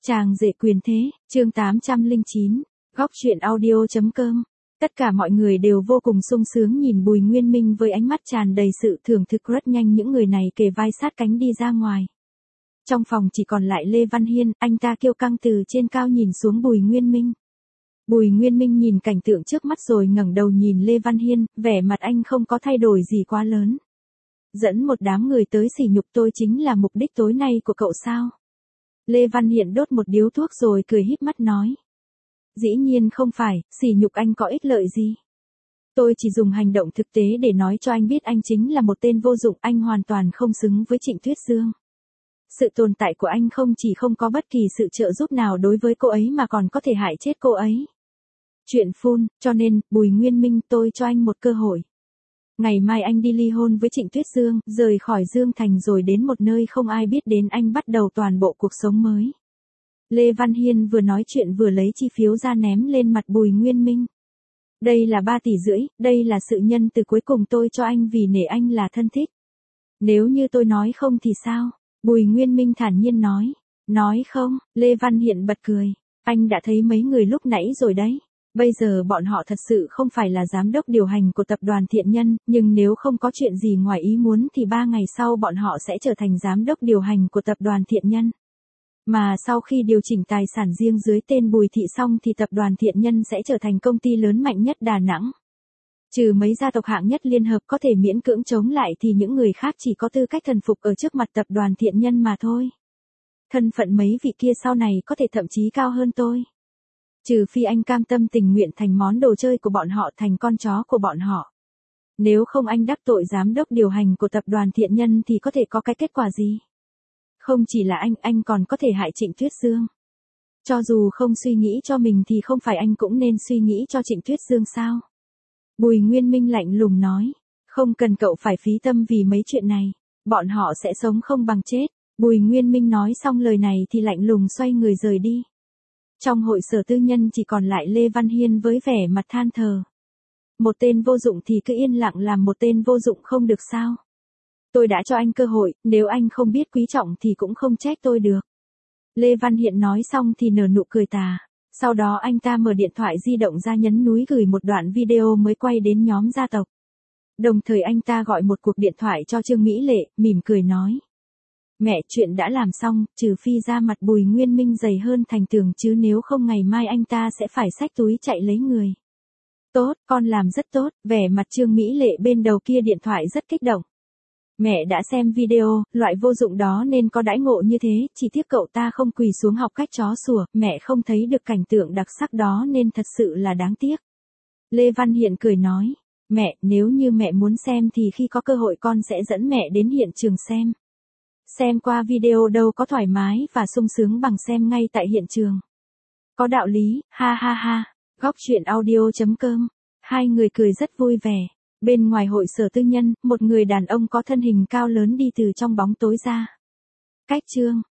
Chàng rể quyền thế, chương 809, góc truyện audio.com. Tất cả mọi người đều vô cùng sung sướng nhìn Bùi Nguyên Minh với ánh mắt tràn đầy sự thưởng thức. Rất nhanh những người này kề vai sát cánh đi ra ngoài. Trong phòng chỉ còn lại Lê Văn Hiên, anh ta kiêu căng từ trên cao nhìn xuống Bùi Nguyên Minh. Bùi Nguyên Minh nhìn cảnh tượng trước mắt rồi ngẩng đầu nhìn Lê Văn Hiên, vẻ mặt anh không có thay đổi gì quá lớn. Dẫn một đám người tới sỉ nhục tôi chính là mục đích tối nay của cậu sao? Lê Văn Hiên đốt một điếu thuốc rồi cười híp mắt nói. Dĩ nhiên không phải, sỉ nhục anh có ích lợi gì. Tôi chỉ dùng hành động thực tế để nói cho anh biết anh chính là một tên vô dụng, anh hoàn toàn không xứng với Trịnh Tuyết Dương. Sự tồn tại của anh không chỉ không có bất kỳ sự trợ giúp nào đối với cô ấy mà còn có thể hại chết cô ấy. Chuyện phun, cho nên, Bùi Nguyên Minh tôi cho anh một cơ hội. Ngày mai anh đi ly hôn với Trịnh Tuyết Dương, rời khỏi Dương Thành rồi đến một nơi không ai biết đến, anh bắt đầu toàn bộ cuộc sống mới. Lê Văn Hiên vừa nói chuyện vừa lấy chi phiếu ra ném lên mặt Bùi Nguyên Minh. Đây là 3,5 tỷ, đây là sự nhân từ cuối cùng tôi cho anh vì nể anh là thân thích. Nếu như tôi nói không thì sao? Bùi Nguyên Minh thản nhiên nói. Nói không, Lê Văn Hiên bật cười. Anh đã thấy mấy người lúc nãy rồi đấy. Bây giờ bọn họ thật sự không phải là giám đốc điều hành của tập đoàn Thiện Nhân, nhưng nếu không có chuyện gì ngoài ý muốn thì 3 ngày sau bọn họ sẽ trở thành giám đốc điều hành của tập đoàn Thiện Nhân. Mà sau khi điều chỉnh tài sản riêng dưới tên Bùi Thị xong thì tập đoàn Thiện Nhân sẽ trở thành công ty lớn mạnh nhất Đà Nẵng. Trừ mấy gia tộc hạng nhất liên hợp có thể miễn cưỡng chống lại thì những người khác chỉ có tư cách thần phục ở trước mặt tập đoàn Thiện Nhân mà thôi. Thân phận mấy vị kia sau này có thể thậm chí cao hơn tôi. Trừ phi anh cam tâm tình nguyện thành món đồ chơi của bọn họ, thành con chó của bọn họ. Nếu không anh đắc tội giám đốc điều hành của tập đoàn Thiện Nhân thì có thể có cái kết quả gì? Không chỉ là anh còn có thể hại Trịnh Tuyết Dương. Cho dù không suy nghĩ cho mình thì không phải anh cũng nên suy nghĩ cho Trịnh Tuyết Dương sao? Bùi Nguyên Minh lạnh lùng nói. Không cần cậu phải phí tâm vì mấy chuyện này. Bọn họ sẽ sống không bằng chết. Bùi Nguyên Minh nói xong lời này thì lạnh lùng xoay người rời đi. Trong hội sở tư nhân chỉ còn lại Lê Văn Hiên với vẻ mặt than thở. Một tên vô dụng thì cứ yên lặng làm một tên vô dụng không được sao? Tôi đã cho anh cơ hội, nếu anh không biết quý trọng thì cũng không trách tôi được. Lê Văn Hiên nói xong thì nở nụ cười tà. Sau đó anh ta mở điện thoại di động ra nhấn núi gửi một đoạn video mới quay đến nhóm gia tộc. Đồng thời anh ta gọi một cuộc điện thoại cho Trương Mỹ Lệ, mỉm cười nói. Mẹ, chuyện đã làm xong, trừ phi da mặt Bùi Nguyên Minh dày hơn thành tường chứ nếu không ngày mai anh ta sẽ phải xách túi chạy lấy người. Tốt, con làm rất tốt, vẻ mặt Trương Mỹ Lệ bên đầu kia điện thoại rất kích động. Mẹ đã xem video, loại vô dụng đó nên có đãi ngộ như thế, chỉ tiếc cậu ta không quỳ xuống học cách chó sủa, mẹ không thấy được cảnh tượng đặc sắc đó nên thật sự là đáng tiếc. Lê Văn Hiên cười nói, mẹ, nếu như mẹ muốn xem thì khi có cơ hội con sẽ dẫn mẹ đến hiện trường xem. Xem qua video đâu có thoải mái và sung sướng bằng xem ngay tại hiện trường. Có đạo lý, ha ha ha. Góc truyện audio.com. Hai người cười rất vui vẻ. Bên ngoài hội sở tư nhân, một người đàn ông có thân hình cao lớn đi từ trong bóng tối ra. Cách chương